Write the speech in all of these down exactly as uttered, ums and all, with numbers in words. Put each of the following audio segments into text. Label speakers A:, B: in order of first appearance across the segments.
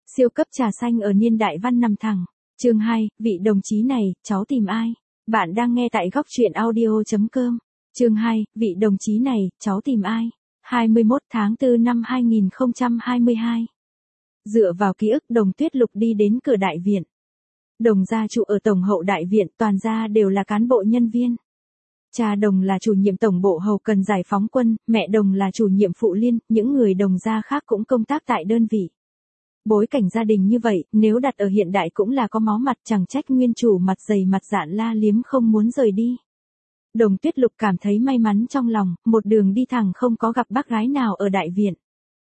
A: Siêu cấp trà xanh ở niên đại văn nằm thẳng. Chương hai, vị đồng chí này, cháu tìm ai? Bạn đang nghe tại góc truyện audio chấm com. Chương hai, vị đồng chí này, cháu tìm ai? hai mươi mốt tháng tư năm hai nghìn không trăm hai mươi hai. Dựa vào ký ức, Đồng Tuyết Lục đi đến cửa đại viện. Đồng gia trụ ở tổng hậu đại viện, toàn gia đều là cán bộ nhân viên. Cha Đồng là chủ nhiệm tổng bộ hậu cần giải phóng quân, mẹ Đồng là chủ nhiệm phụ liên, những người Đồng gia khác cũng công tác tại đơn vị. Bối cảnh gia đình như vậy, nếu đặt ở hiện đại cũng là có máu mặt, chẳng trách nguyên chủ mặt dày mặt dạn la liếm không muốn rời đi. Đồng Tuyết Lục cảm thấy may mắn trong lòng, một đường đi thẳng không có gặp bác gái nào ở đại viện.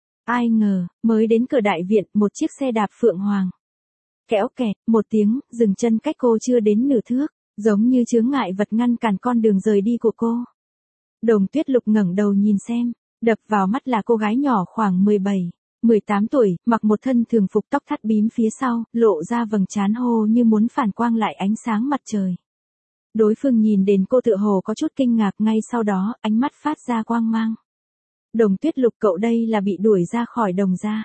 A: Ai ngờ, mới đến cửa đại viện, một chiếc xe đạp phượng hoàng. Kéo kẹt, một tiếng, dừng chân cách cô chưa đến nửa thước, giống như chướng ngại vật ngăn cản con đường rời đi của cô. Đồng Tuyết Lục ngẩng đầu nhìn xem, đập vào mắt là cô gái nhỏ khoảng mười bảy, mười tám tuổi, mặc một thân thường phục tóc thắt bím phía sau, lộ ra vầng trán hô như muốn phản quang lại ánh sáng mặt trời. Đối phương nhìn đến cô tựa hồ có chút kinh ngạc, ngay sau đó, ánh mắt phát ra quang mang. Đồng Tuyết Lục, cậu đây là bị đuổi ra khỏi Đồng gia.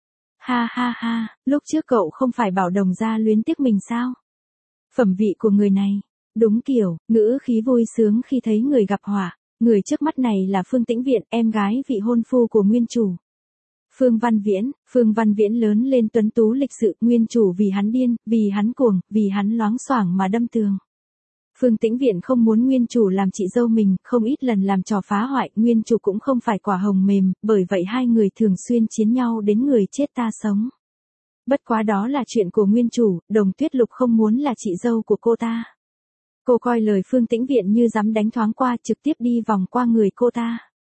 A: Ha ha ha, lúc trước cậu không phải bảo Đồng gia luyến tiếc mình sao? Phẩm vị của người này, đúng kiểu, ngữ khí vui sướng khi thấy người gặp họa. Người trước mắt này là Phương Tĩnh Viện, em gái vị hôn phu của nguyên chủ. Phương Văn Viễn, Phương Văn Viễn lớn lên tuấn tú lịch sự, nguyên chủ vì hắn điên, vì hắn cuồng, vì hắn loáng xoảng mà đâm tường. Phương Tĩnh Viện không muốn nguyên chủ làm chị dâu mình, không ít lần làm trò phá hoại, nguyên chủ cũng không phải quả hồng mềm, bởi vậy hai người thường xuyên chiến nhau đến người chết ta sống. Bất quá đó là chuyện của nguyên chủ, Đồng Tuyết Lục không muốn là chị dâu của cô ta. Cô coi lời Phương Tĩnh Viện như dám đánh thoáng qua, trực tiếp đi vòng qua người cô ta.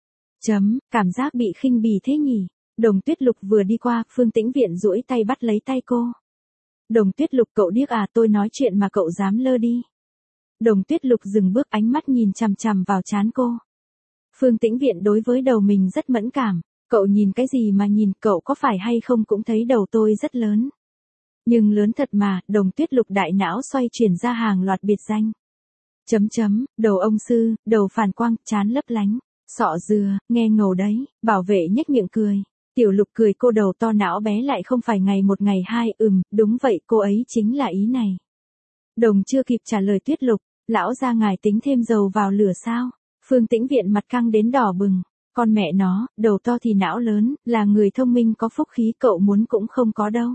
A: Chấm, cảm giác bị khinh bỉ thế nhỉ. Đồng Tuyết Lục vừa đi qua, Phương Tĩnh Viện duỗi tay bắt lấy tay cô. Đồng Tuyết Lục, cậu điếc à, tôi nói chuyện mà cậu dám lơ đi. Đồng Tuyết Lục dừng bước, ánh mắt nhìn chằm chằm vào trán cô. Phương Tĩnh Viện đối với đầu mình rất mẫn cảm. Cậu nhìn cái gì mà nhìn, cậu có phải hay không cũng thấy đầu tôi rất lớn. Nhưng lớn thật mà, Đồng Tuyết Lục đại não xoay chuyển ra hàng loạt biệt danh. Chấm chấm, đầu ông sư, đầu phản quang, trán lấp lánh, sọ dừa, nghe ngầu đấy, bảo vệ nhếch miệng cười. Tiểu Lục cười, cô đầu to não bé lại không phải ngày một ngày hai, ừm, đúng vậy, cô ấy chính là ý này. Đồng chưa kịp trả lời Tuyết Lục, lão gia ngài tính thêm dầu vào lửa sao? Phương Tĩnh Viện mặt căng đến đỏ bừng, con mẹ nó, đầu to thì não lớn, là người thông minh có phúc khí, cậu muốn cũng không có đâu.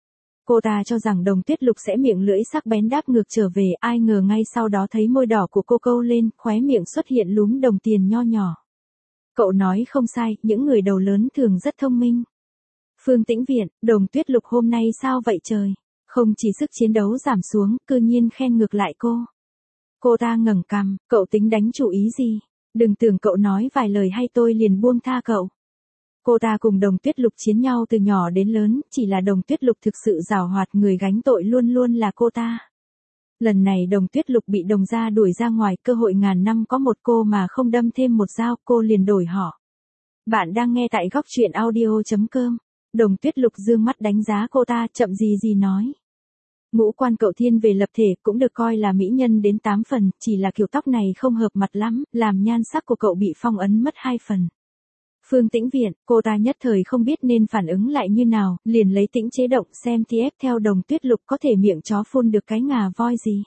A: Cô ta cho rằng Đồng Tuyết Lục sẽ miệng lưỡi sắc bén đáp ngược trở về, ai ngờ ngay sau đó thấy môi đỏ của cô câu lên, khóe miệng xuất hiện lúm đồng tiền nho nhỏ. Cậu nói không sai, những người đầu lớn thường rất thông minh. Phương Tĩnh Viện, Đồng Tuyết Lục hôm nay sao vậy trời? Không chỉ sức chiến đấu giảm xuống, cư nhiên khen ngược lại cô. Cô ta ngẩng cằm, cậu tính đánh chủ ý gì? Đừng tưởng cậu nói vài lời hay tôi liền buông tha cậu. Cô ta cùng Đồng Tuyết Lục chiến nhau từ nhỏ đến lớn, chỉ là Đồng Tuyết Lục thực sự giàu hoạt, người gánh tội luôn luôn là cô ta. Lần này Đồng Tuyết Lục bị Đồng gia đuổi ra ngoài, cơ hội ngàn năm có một, cô mà không đâm thêm một dao, cô liền đổi họ. Bạn đang nghe tại góc truyện audio chấm com. Đồng Tuyết Lục dương mắt đánh giá cô ta, chậm gì gì nói. Ngũ quan cậu thiên về lập thể, cũng được coi là mỹ nhân đến tám phần, chỉ là kiểu tóc này không hợp mặt lắm, làm nhan sắc của cậu bị phong ấn mất hai phần. Phương Tĩnh Viện, cô ta nhất thời không biết nên phản ứng lại như nào, liền lấy tĩnh chế động xem thì ép theo Đồng Tuyết Lục có thể miệng chó phun được cái ngà voi gì.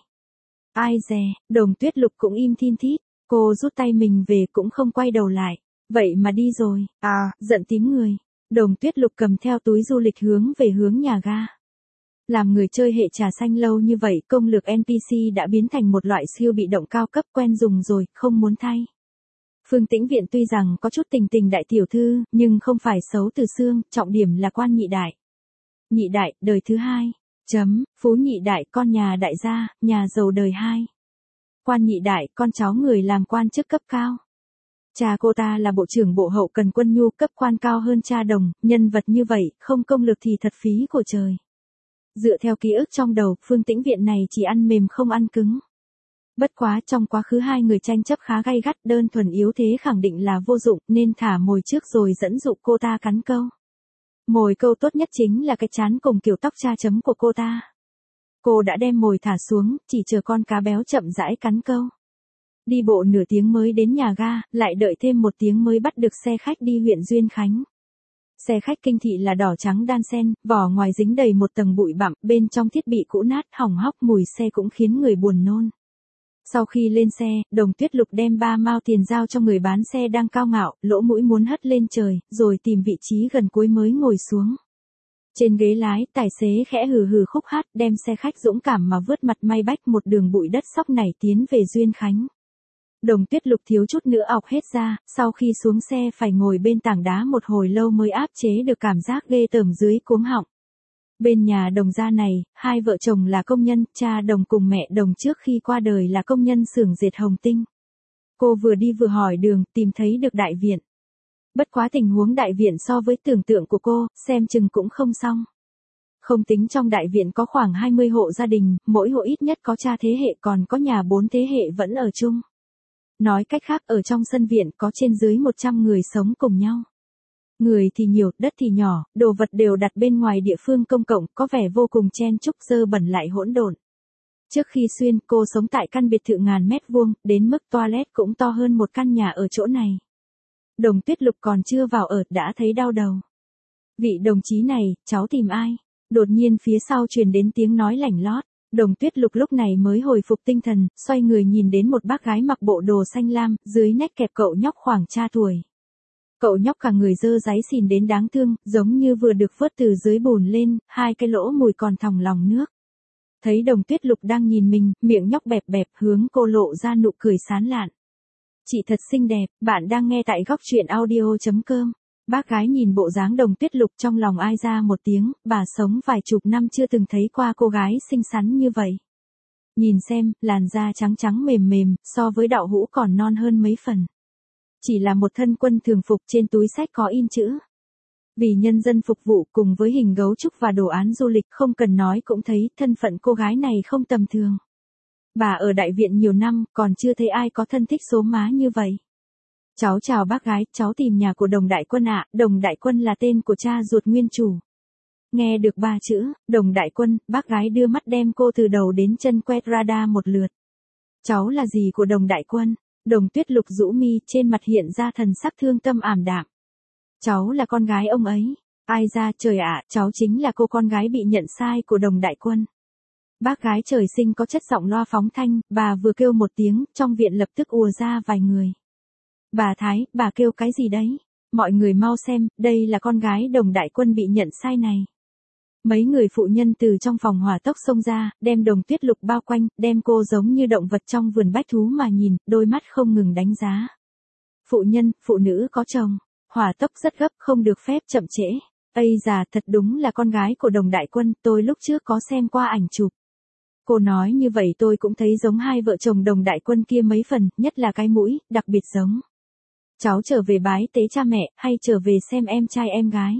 A: Ai dè, Đồng Tuyết Lục cũng im thin thít, cô rút tay mình về cũng không quay đầu lại. Vậy mà đi rồi, à, giận tím người. Đồng Tuyết Lục cầm theo túi du lịch hướng về hướng nhà ga. Làm người chơi hệ trà xanh lâu như vậy, công lược en pê xê đã biến thành một loại siêu bị động cao cấp, quen dùng rồi, không muốn thay. Phương Tĩnh Viện tuy rằng có chút tình tình đại tiểu thư, nhưng không phải xấu từ xương, trọng điểm là quan nhị đại. Nhị đại, đời thứ hai. Chấm, phú nhị đại, con nhà đại gia, nhà giàu đời hai. Quan nhị đại, con cháu người làm quan chức cấp cao. Cha cô ta là bộ trưởng bộ hậu cần quân nhu, cấp quan cao hơn cha Đồng, nhân vật như vậy, không công lực thì thật phí của trời. Dựa theo ký ức trong đầu, Phương Tĩnh Viện này chỉ ăn mềm không ăn cứng. Bất quá trong quá khứ hai người tranh chấp khá gay gắt, đơn thuần yếu thế khẳng định là vô dụng, nên thả mồi trước rồi dẫn dụ cô ta cắn câu. Mồi câu tốt nhất chính là cái chán cùng kiểu tóc cha chấm của cô ta. Cô đã đem mồi thả xuống, chỉ chờ con cá béo chậm rãi cắn câu. Đi bộ nửa tiếng mới đến nhà ga, lại đợi thêm một tiếng mới bắt được xe khách đi huyện Duyên Khánh. Xe khách kinh thị là đỏ trắng đan xen, vỏ ngoài dính đầy một tầng bụi bặm, bên trong thiết bị cũ nát, hỏng hóc, mùi xe cũng khiến người buồn nôn. Sau khi lên xe, Đồng Tuyết Lục đem ba mao tiền giao cho người bán xe đang cao ngạo, lỗ mũi muốn hất lên trời, rồi tìm vị trí gần cuối mới ngồi xuống. Trên ghế lái, tài xế khẽ hừ hừ khúc hát, đem xe khách dũng cảm mà vượt mặt may bách một đường bụi đất sóc nảy tiến về Duyên Khánh. Đồng Tuyết Lục thiếu chút nữa ọc hết ra, sau khi xuống xe phải ngồi bên tảng đá một hồi lâu mới áp chế được cảm giác ghê tởm dưới cuống họng. Bên nhà Đồng gia này, hai vợ chồng là công nhân, cha Đồng cùng mẹ Đồng trước khi qua đời là công nhân xưởng dệt Hồng Tinh. Cô vừa đi vừa hỏi đường, tìm thấy được đại viện. Bất quá tình huống đại viện so với tưởng tượng của cô, xem chừng cũng không xong. Không tính trong đại viện có khoảng hai mươi hộ gia đình, mỗi hộ ít nhất có cha thế hệ còn có nhà bốn thế hệ vẫn ở chung. Nói cách khác ở trong sân viện có trên dưới một trăm người sống cùng nhau. Người thì nhiều, đất thì nhỏ, đồ vật đều đặt bên ngoài địa phương công cộng, có vẻ vô cùng chen chúc dơ bẩn lại hỗn độn. Trước khi xuyên, cô sống tại căn biệt thự ngàn mét vuông, đến mức toilet cũng to hơn một căn nhà ở chỗ này. Đồng Tuyết Lục còn chưa vào ở, đã thấy đau đầu. Vị đồng chí này, cháu tìm ai? Đột nhiên phía sau truyền đến tiếng nói lảnh lót. Đồng Tuyết Lục lúc này mới hồi phục tinh thần, xoay người nhìn đến một bác gái mặc bộ đồ xanh lam, dưới nách kẹp cậu nhóc khoảng cha tuổi. Cậu nhóc cả người dơ dáy xìn đến đáng thương, giống như vừa được vớt từ dưới bùn lên, hai cái lỗ mũi còn thòng lòng nước. Thấy Đồng Tuyết Lục đang nhìn mình, miệng nhóc bẹp bẹp hướng cô lộ ra nụ cười sán lạn. Chị thật xinh đẹp, bạn đang nghe tại góc truyện audio chấm com. Bác gái nhìn bộ dáng Đồng Tuyết Lục trong lòng ai ra một tiếng, bà sống vài chục năm chưa từng thấy qua cô gái xinh xắn như vậy. Nhìn xem, làn da trắng trắng mềm mềm, so với đậu hũ còn non hơn mấy phần. Chỉ là một thân quân thường phục, trên túi xách có in chữ. Vì nhân dân phục vụ, cùng với hình gấu trúc và đồ án du lịch, không cần nói cũng thấy thân phận cô gái này không tầm thường. Bà ở đại viện nhiều năm, còn chưa thấy ai có thân thích số má như vậy. Cháu chào bác gái, cháu tìm nhà của Đồng Đại Quân ạ, Đồng Đại Quân là tên của cha ruột nguyên chủ. Nghe được ba chữ, Đồng Đại Quân, bác gái đưa mắt đem cô từ đầu đến chân quét radar một lượt. Cháu là gì của Đồng Đại Quân? Đồng Tuyết Lục rũ mi, trên mặt hiện ra thần sắc thương tâm ảm đạm. Cháu là con gái ông ấy. Ai ra trời ạ, cháu chính là cô con gái bị nhận sai của Đồng Đại Quân. Bác gái trời sinh có chất giọng loa phóng thanh, bà vừa kêu một tiếng, trong viện lập tức ùa ra vài người. Bà Thái, bà kêu cái gì đấy? Mọi người mau xem, đây là con gái Đồng Đại Quân bị nhận sai này. Mấy người phụ nhân từ trong phòng hỏa tốc xông ra, đem Đồng Tuyết Lục bao quanh, đem cô giống như động vật trong vườn bách thú mà nhìn, đôi mắt không ngừng đánh giá. Phụ nhân, phụ nữ có chồng, hỏa tốc rất gấp, không được phép chậm trễ. Ây già, thật đúng là con gái của Đồng Đại Quân, tôi lúc trước có xem qua ảnh chụp. Cô nói như vậy tôi cũng thấy giống hai vợ chồng Đồng Đại Quân kia mấy phần, nhất là cái mũi, đặc biệt giống. Cháu trở về bái tế cha mẹ, hay trở về xem em trai em gái?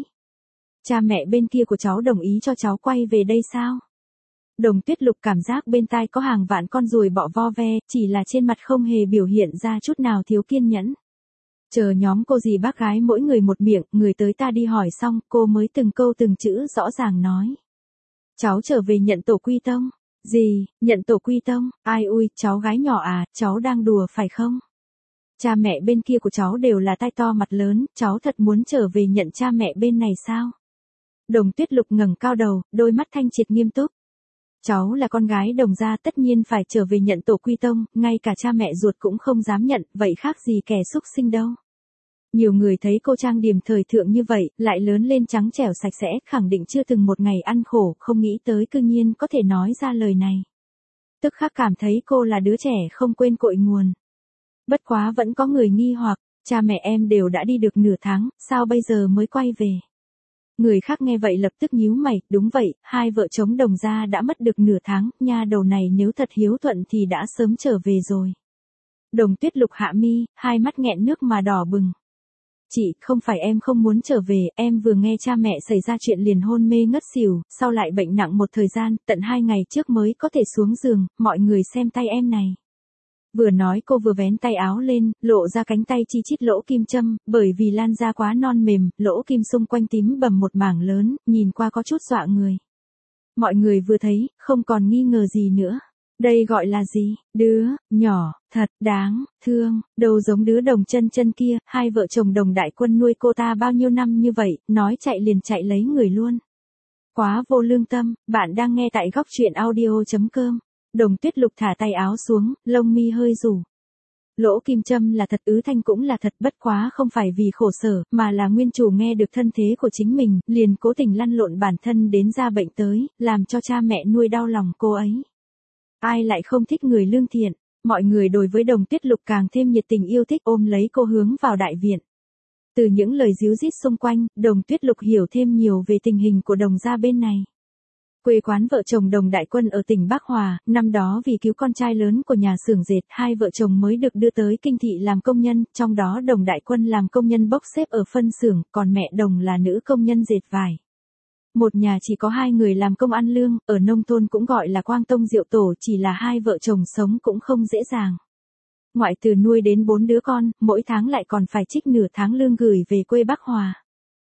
A: Cha mẹ bên kia của cháu đồng ý cho cháu quay về đây sao? Đồng Tuyết Lục cảm giác bên tai có hàng vạn con ruồi bọ vo ve, chỉ là trên mặt không hề biểu hiện ra chút nào thiếu kiên nhẫn. Chờ nhóm cô dì bác gái mỗi người một miệng, người tới ta đi hỏi xong, cô mới từng câu từng chữ rõ ràng nói. Cháu trở về nhận tổ quy tông. Gì, nhận tổ quy tông? Ai ui, cháu gái nhỏ à, cháu đang đùa phải không? Cha mẹ bên kia của cháu đều là tai to mặt lớn, cháu thật muốn trở về nhận cha mẹ bên này sao? Đồng Tuyết Lục ngẩng cao đầu, đôi mắt thanh triệt nghiêm túc. Cháu là con gái Đồng gia tất nhiên phải trở về nhận tổ quy tông, ngay cả cha mẹ ruột cũng không dám nhận, vậy khác gì kẻ xúc sinh đâu. Nhiều người thấy cô trang điểm thời thượng như vậy, lại lớn lên trắng trẻo sạch sẽ, khẳng định chưa từng một ngày ăn khổ, không nghĩ tới cư nhiên có thể nói ra lời này. Tức khắc cảm thấy cô là đứa trẻ không quên cội nguồn. Bất quá vẫn có người nghi hoặc, cha mẹ em đều đã đi được nửa tháng, sao bây giờ mới quay về? Người khác nghe vậy lập tức nhíu mày, đúng vậy, hai vợ chồng Đồng gia đã mất được nửa tháng, nha đầu này nếu thật hiếu thuận thì đã sớm trở về rồi. Đồng Tuyết Lục hạ mi, hai mắt nghẹn nước mà đỏ bừng. Chị, không phải em không muốn trở về, em vừa nghe cha mẹ xảy ra chuyện liền hôn mê ngất xỉu, sau lại bệnh nặng một thời gian, tận hai ngày trước mới có thể xuống giường, mọi người xem tay em này. Vừa nói cô vừa vén tay áo lên, lộ ra cánh tay chi chít lỗ kim châm, bởi vì lan da quá non mềm, lỗ kim xung quanh tím bầm một mảng lớn, nhìn qua có chút dọa người. Mọi người vừa thấy, không còn nghi ngờ gì nữa. Đây gọi là gì? Đứa, nhỏ, thật, đáng, thương, đâu giống đứa Đồng Chân Chân kia, hai vợ chồng Đồng Đại Quân nuôi cô ta bao nhiêu năm như vậy, nói chạy liền chạy lấy người luôn. Quá vô lương tâm, bạn đang nghe tại góc truyện audio.com. Đồng Tuyết Lục thả tay áo xuống, lông mi hơi rủ. Lỗ kim châm là thật, ứ thanh cũng là thật, bất quá không phải vì khổ sở, mà là nguyên chủ nghe được thân thế của chính mình, liền cố tình lăn lộn bản thân đến ra bệnh tới, làm cho cha mẹ nuôi đau lòng cô ấy. Ai lại không thích người lương thiện, mọi người đối với Đồng Tuyết Lục càng thêm nhiệt tình yêu thích, ôm lấy cô hướng vào đại viện. Từ những lời díu dít xung quanh, Đồng Tuyết Lục hiểu thêm nhiều về tình hình của Đồng gia bên này. Quê quán vợ chồng Đồng Đại Quân ở tỉnh Bắc Hòa, năm đó vì cứu con trai lớn của nhà xưởng dệt, hai vợ chồng mới được đưa tới kinh thị làm công nhân, trong đó Đồng Đại Quân làm công nhân bốc xếp ở phân xưởng, còn mẹ Đồng là nữ công nhân dệt vải. Một nhà chỉ có hai người làm công ăn lương, ở nông thôn cũng gọi là quang tông diệu tổ, chỉ là hai vợ chồng sống cũng không dễ dàng. Ngoại từ nuôi đến bốn đứa con, mỗi tháng lại còn phải trích nửa tháng lương gửi về quê Bắc Hòa.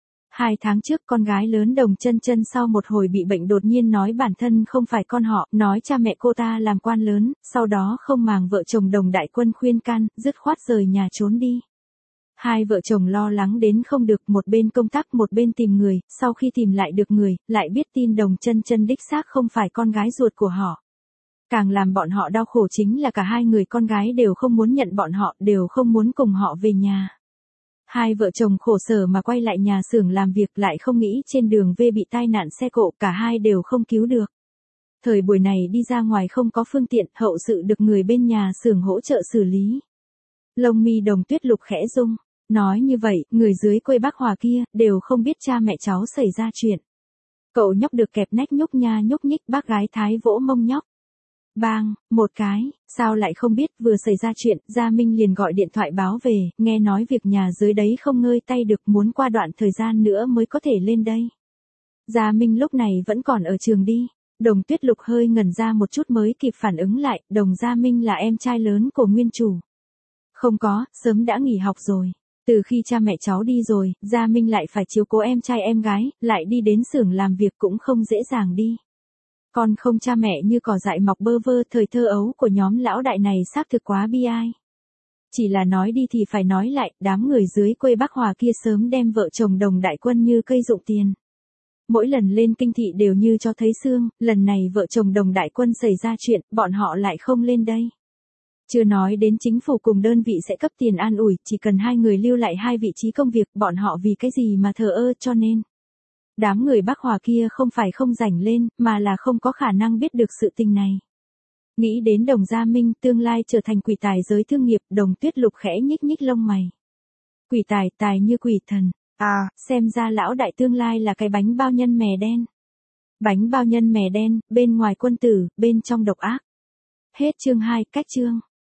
A: Hai tháng trước con gái lớn Đồng Chân Chân sau một hồi bị bệnh đột nhiên nói bản thân không phải con họ, nói cha mẹ cô ta làm quan lớn, sau đó không màng vợ chồng Đồng Đại Quân khuyên can, dứt khoát rời nhà trốn đi. Hai vợ chồng lo lắng đến không được, một bên công tác một bên tìm người, sau khi tìm lại được người, lại biết tin Đồng Chân Chân đích xác không phải con gái ruột của họ. Càng làm bọn họ đau khổ chính là cả hai người con gái đều không muốn nhận bọn họ, đều không muốn cùng họ về nhà. Hai vợ chồng khổ sở mà quay lại nhà xưởng làm việc, lại không nghĩ trên đường về bị tai nạn xe cộ, cả hai đều không cứu được. Thời buổi này đi ra ngoài không có phương tiện, hậu sự được người bên nhà xưởng hỗ trợ xử lý. Lông mi Đồng Tuyết Lục khẽ rung. Nói như vậy, người dưới quê Bắc Hòa kia, đều không biết cha mẹ cháu xảy ra chuyện. Cậu nhóc được kẹp nách nhúc nha nhúc nhích, bác gái Thái vỗ mông nhóc. Bang, một cái, sao lại không biết, vừa xảy ra chuyện, Gia Minh liền gọi điện thoại báo về, nghe nói việc nhà dưới đấy không ngơi tay được, muốn qua đoạn thời gian nữa mới có thể lên đây. Gia Minh lúc này vẫn còn ở trường đi. Đồng Tuyết Lục hơi ngẩn ra một chút mới kịp phản ứng lại, Đồng Gia Minh là em trai lớn của nguyên chủ. Không có, sớm đã nghỉ học rồi. Từ khi cha mẹ cháu đi rồi, Gia Minh lại phải chiếu cố em trai em gái, lại đi đến xưởng làm việc cũng không dễ dàng đi. Con không cha mẹ như cỏ dại mọc bơ vơ, thời thơ ấu của nhóm lão đại này xác thực quá bi ai. Chỉ là nói đi thì phải nói lại, đám người dưới quê Bắc Hòa kia sớm đem vợ chồng Đồng Đại Quân như cây dụng tiền. Mỗi lần lên kinh thị đều như cho thấy xương, lần này vợ chồng Đồng Đại Quân xảy ra chuyện, bọn họ lại không lên đây. Chưa nói đến chính phủ cùng đơn vị sẽ cấp tiền an ủi, chỉ cần hai người lưu lại hai vị trí công việc, bọn họ vì cái gì mà thờ ơ, cho nên. Đám người Bắc Hòa kia không phải không rảnh lên, mà là không có khả năng biết được sự tình này. Nghĩ đến Đồng Gia Minh tương lai trở thành quỷ tài giới thương nghiệp, Đồng Tuyết Lục khẽ nhích nhích lông mày. Quỷ tài, tài như quỷ thần, à, xem ra lão đại tương lai là cái bánh bao nhân mè đen. Bánh bao nhân mè đen, bên ngoài quân tử, bên trong độc ác. Hết chương hai, cách chương.